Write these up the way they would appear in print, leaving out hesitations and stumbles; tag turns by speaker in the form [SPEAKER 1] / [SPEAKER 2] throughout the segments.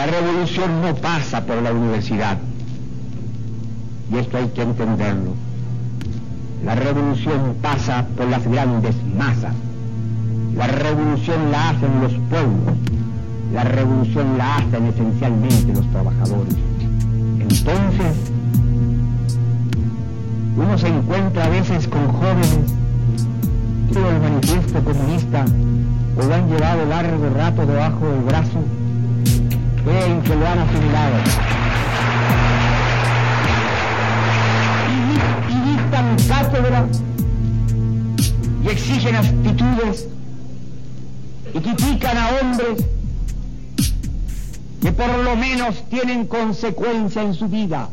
[SPEAKER 1] La revolución no pasa por la universidad, y esto hay que entenderlo. La revolución pasa por las grandes masas. La revolución la hacen los pueblos. La revolución la hacen esencialmente los trabajadores. Entonces, uno se encuentra a veces con jóvenes que el manifiesto comunista o lo han llevado largo rato debajo del brazo, creen que lo han asimilado. Y dictan cátedra y exigen actitudes y critican a hombres que por lo menos tienen consecuencia en su vida.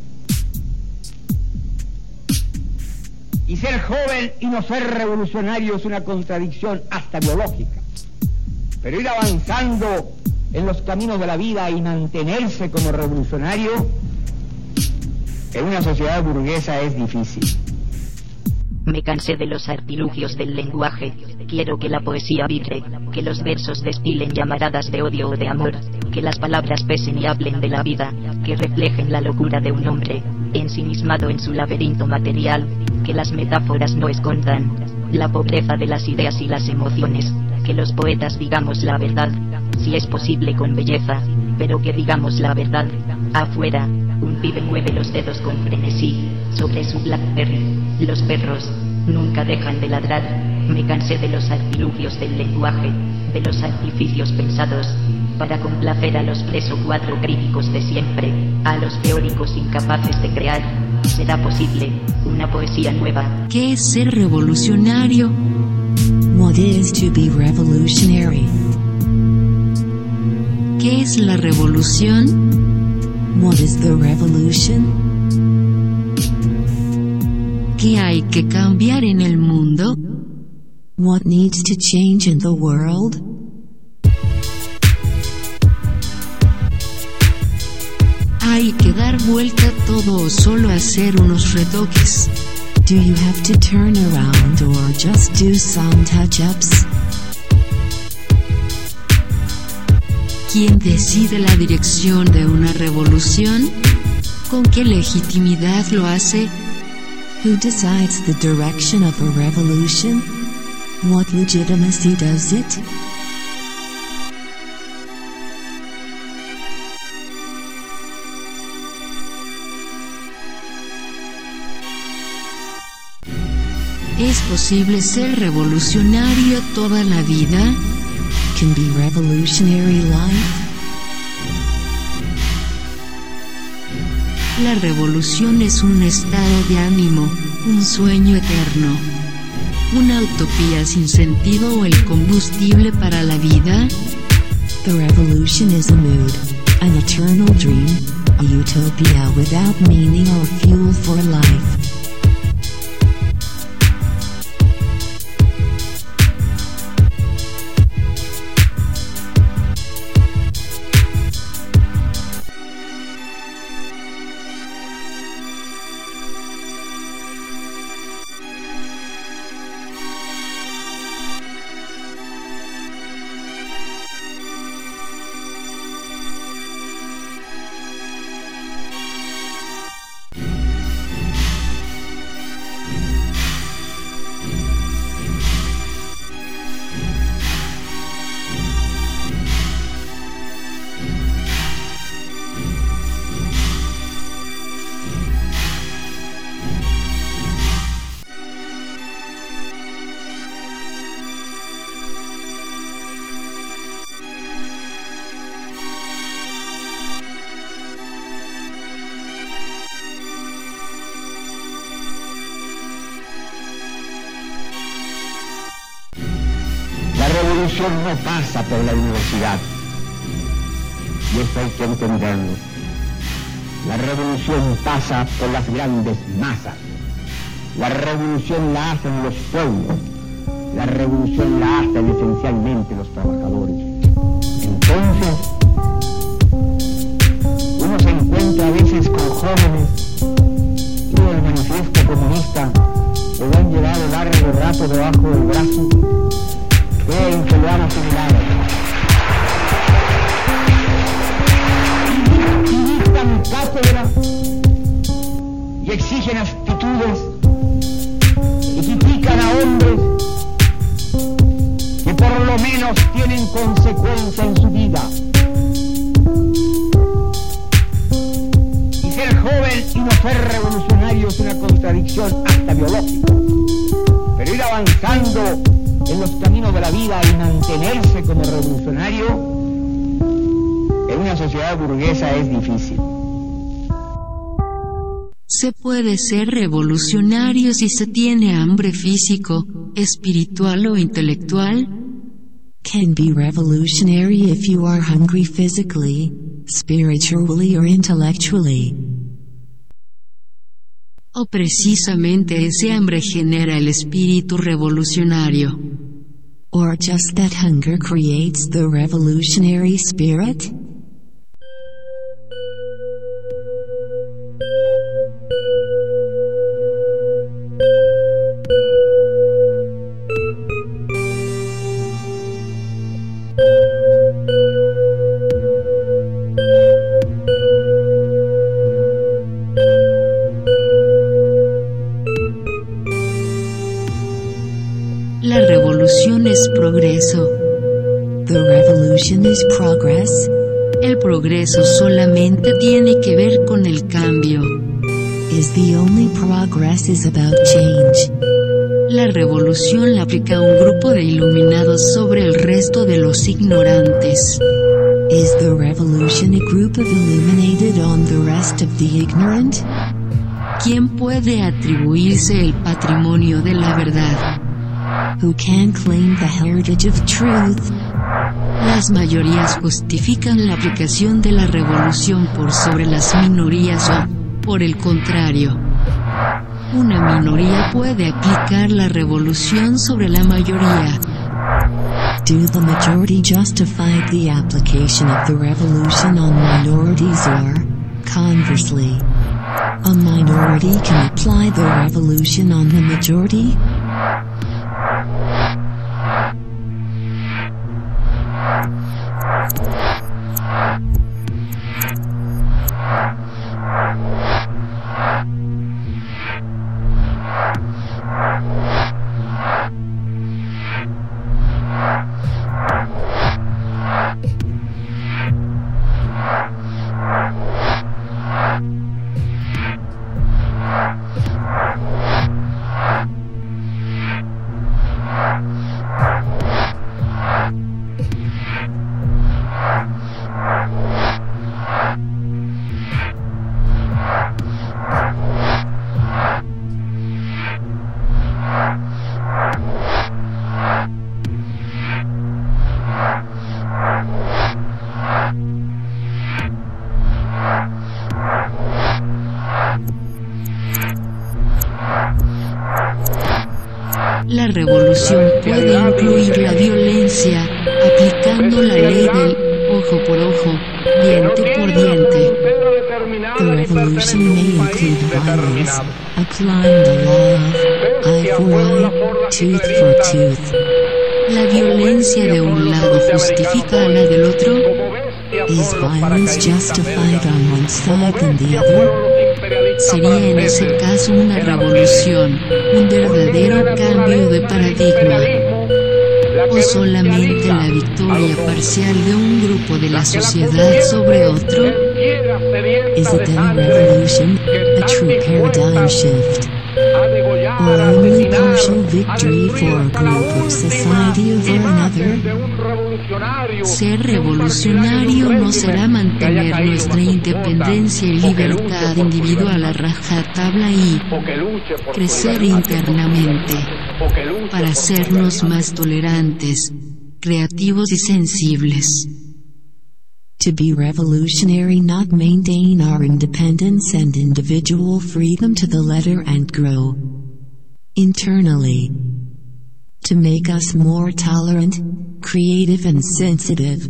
[SPEAKER 1] Y ser joven y no ser revolucionario es una contradicción hasta biológica. Pero ir avanzando en los caminos de la vida y mantenerse como revolucionario en una sociedad burguesa es difícil.
[SPEAKER 2] Me cansé de los artilugios del lenguaje. Quiero que la poesía vibre, que los versos destilen llamaradas de odio o de amor, que las palabras pesen y hablen de la vida, que reflejen la locura de un hombre ensimismado en su laberinto material, que las metáforas no escondan la pobreza de las ideas y las emociones, que los poetas digamos la verdad, si es posible con belleza, pero que digamos la verdad. Afuera, un pibe mueve los dedos con frenesí sobre su BlackBerry. Los perros nunca dejan de ladrar. Me cansé de los artilugios del lenguaje, de los artificios pensados para complacer a los 3 o 4 críticos de siempre, a los teóricos incapaces de crear. ¿Será posible una poesía nueva?
[SPEAKER 3] ¿Qué es ser revolucionario? What is to be revolutionary? ¿Qué es la revolución? What is the revolution? ¿Qué hay que cambiar en el mundo? What needs to change in the world? ¿Hay que dar vuelta todo o solo hacer unos retoques? Do you have to turn around or just do some touch-ups? ¿Quién decide la dirección de una revolución? ¿Con qué legitimidad lo hace? Who decides the direction of a revolution? What legitimacy does it? ¿Es posible ser revolucionario toda la vida? Can be revolutionary life? La revolución es un estado de ánimo, un sueño eterno, una utopía sin sentido o el combustible para la vida. The revolution is a mood, an eternal dream, a utopia without meaning or fuel for life.
[SPEAKER 1] La revolución no pasa por la universidad, y esto hay que entenderlo. La revolución pasa por las grandes masas. La revolución la hacen los pueblos. La revolución la hacen esencialmente los trabajadores. Entonces, uno se encuentra a veces con jóvenes que el manifiesto comunista lo han llevado largo rato debajo del brazo, creen que lo han asimilado. exigen actitudes y critican a hombres que por lo menos tienen consecuencia en su vida. Y ser joven y no ser revolucionario es una contradicción hasta biológica. Pero ir avanzando en los caminos de la vida y mantenerse como revolucionario en una sociedad burguesa es difícil.
[SPEAKER 3] Se puede ser revolucionario si se tiene hambre físico, espiritual o intelectual.
[SPEAKER 4] Can be revolutionary if you are hungry physically, spiritually or intellectually.
[SPEAKER 3] O precisamente ese hambre genera el espíritu revolucionario.
[SPEAKER 4] Or just that hunger creates the revolutionary spirit?
[SPEAKER 3] La revolución es progreso.
[SPEAKER 4] The revolution is progress.
[SPEAKER 3] El progreso solamente tiene que ver con el cambio.
[SPEAKER 4] Is the only progress is about change.
[SPEAKER 3] La revolución la aplica un grupo de iluminados sobre el resto de los ignorantes.
[SPEAKER 4] Is the revolution a group of illuminated on the rest of the ignorant?
[SPEAKER 3] ¿Quién puede atribuirse el patrimonio de la verdad?
[SPEAKER 4] Who can claim the heritage of truth?
[SPEAKER 3] Las mayorías justifican la aplicación de la revolución por sobre las minorías o, por el contrario, una minoría puede aplicar la revolución sobre la mayoría.
[SPEAKER 4] Do the majority justify the application of the revolution on minorities or, conversely, a minority can apply the revolution on the majority?
[SPEAKER 3] La revolución puede incluir la violencia, aplicando la ley del ojo por ojo, diente por diente.
[SPEAKER 4] The revolution may include violence, applying the law of eye for eye, tooth for tooth.
[SPEAKER 3] ¿La violencia de un lado justifica a la del otro?
[SPEAKER 4] Is violence justified on one side than the other?
[SPEAKER 3] Sería en ese caso una revolución, un verdadero cambio de paradigma. ¿O solamente la victoria parcial de un grupo de la sociedad sobre otro?
[SPEAKER 4] Is it then a revolution, a true paradigm shift? Or only partial victory for a group of society over another?
[SPEAKER 3] Ser revolucionario no será mantener nuestra independencia y libertad individual a rajatabla y crecer internamente para hacernos más tolerantes, creativos y sensibles.
[SPEAKER 4] To be revolutionary, not maintain our independence and individual freedom to the letter and grow internally. To make us more tolerant, creative and sensitive.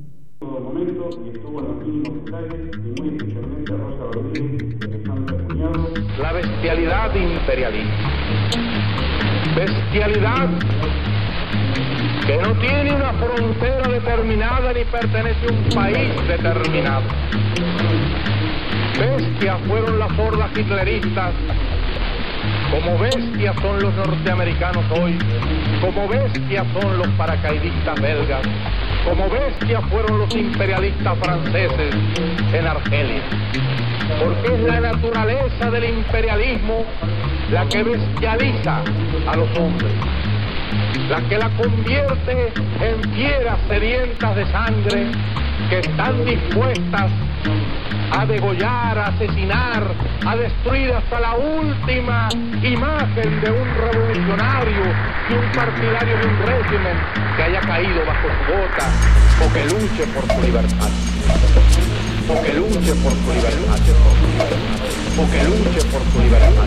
[SPEAKER 5] La bestialidad imperialista. Bestialidad que no tiene una frontera determinada ni pertenece a un país determinado. Bestias fueron las hordas hitleristas, como bestias son los norteamericanos hoy, como bestias son los paracaidistas belgas, como bestias fueron los imperialistas franceses en Argelia. Porque es la naturaleza del imperialismo la que bestializa a los hombres, la que la convierte en fieras sedientas de sangre que están dispuestas a degollar, a asesinar, a destruir hasta la última imagen de un revolucionario, de un partidario de un régimen que haya caído bajo su bota o que luche por su libertad. O que luche por su libertad. O que luche por su libertad.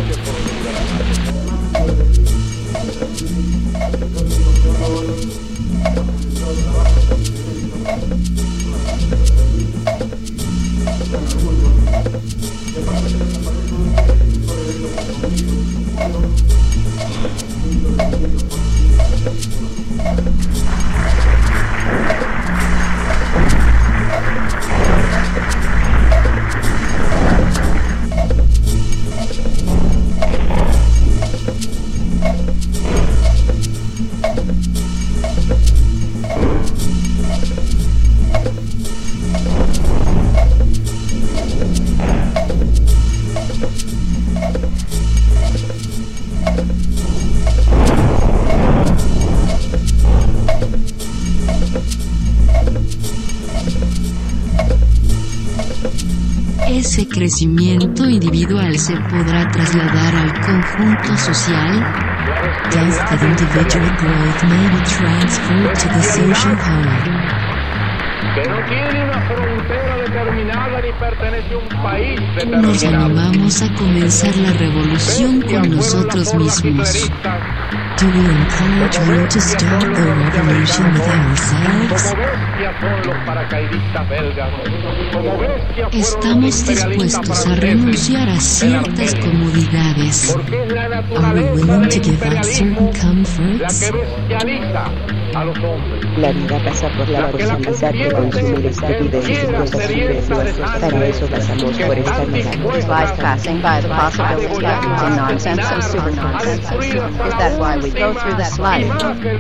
[SPEAKER 3] Ese crecimiento individual se podrá trasladar al conjunto social.
[SPEAKER 4] Does that individual growth may be transferred to the social whole?
[SPEAKER 5] Que no tiene una frontera determinada ni pertenece a un país
[SPEAKER 3] Nos
[SPEAKER 5] determinado.
[SPEAKER 3] animamos a comenzar la revolución con nosotros mismos.
[SPEAKER 4] Do we encourage you to start the revolution with ourselves?
[SPEAKER 5] Como bestias son los paracaidistas belgas. Como bestias fueron los
[SPEAKER 3] Estamos
[SPEAKER 5] imperialistas
[SPEAKER 3] dispuestos a
[SPEAKER 5] franceses
[SPEAKER 3] renunciar a
[SPEAKER 5] en
[SPEAKER 3] ciertas
[SPEAKER 5] Argelia.
[SPEAKER 3] comodidades.
[SPEAKER 5] Porque es la
[SPEAKER 4] Are we
[SPEAKER 5] naturaleza
[SPEAKER 4] willing
[SPEAKER 5] del
[SPEAKER 4] to give up certain
[SPEAKER 5] imperialismo la
[SPEAKER 4] comforts?
[SPEAKER 5] que bestializa a los hombres.
[SPEAKER 6] La vida pasa por la posibilidad de consumir esta vida y sus cosas superfluas. Para eso pasamos por esta vida.
[SPEAKER 7] Life passing by the possibilities, vacuums, and nonsense, and super nonsense. Is that why we go through this life?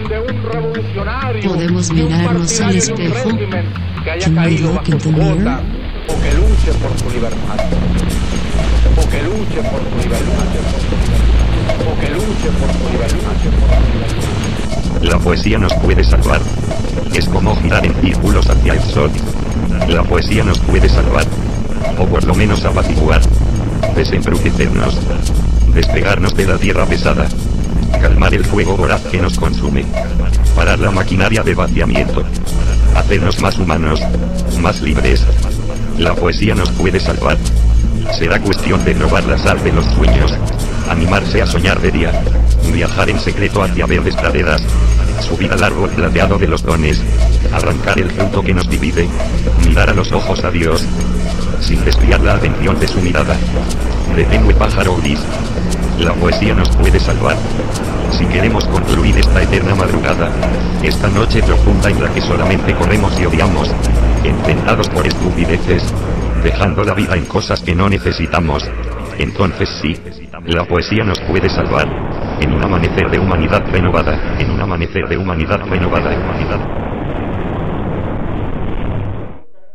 [SPEAKER 3] Podemos mirarnos al espejo.
[SPEAKER 4] Can we look in the mirror?
[SPEAKER 5] O que luche por su libertad. O que luche por su libertad. O que luche por su libertad.
[SPEAKER 8] La poesía nos puede salvar. Es como girar en círculos hacia el sol. La poesía nos puede salvar. O por lo menos apaciguar. Desembrujecernos. Despegarnos de la tierra pesada. Calmar el fuego voraz que nos consume. Parar la maquinaria de vaciamiento. Hacernos más humanos. Más libres. La poesía nos puede salvar. Será cuestión de probar la sal de los sueños. Animarse a soñar de día. Viajar en secreto hacia verdes praderas. Subir al árbol plateado de los dones. Arrancar el fruto que nos divide. Mirar a los ojos a Dios. Sin desviar la atención de su mirada. De tenue pájaro gris. La poesía nos puede salvar. Si queremos concluir esta eterna madrugada, esta noche profunda en la que solamente corremos y odiamos, enfrentados por estupideces, dejando la vida en cosas que no necesitamos, entonces sí, la poesía nos puede salvar, en un amanecer de humanidad renovada, en un amanecer de humanidad renovada.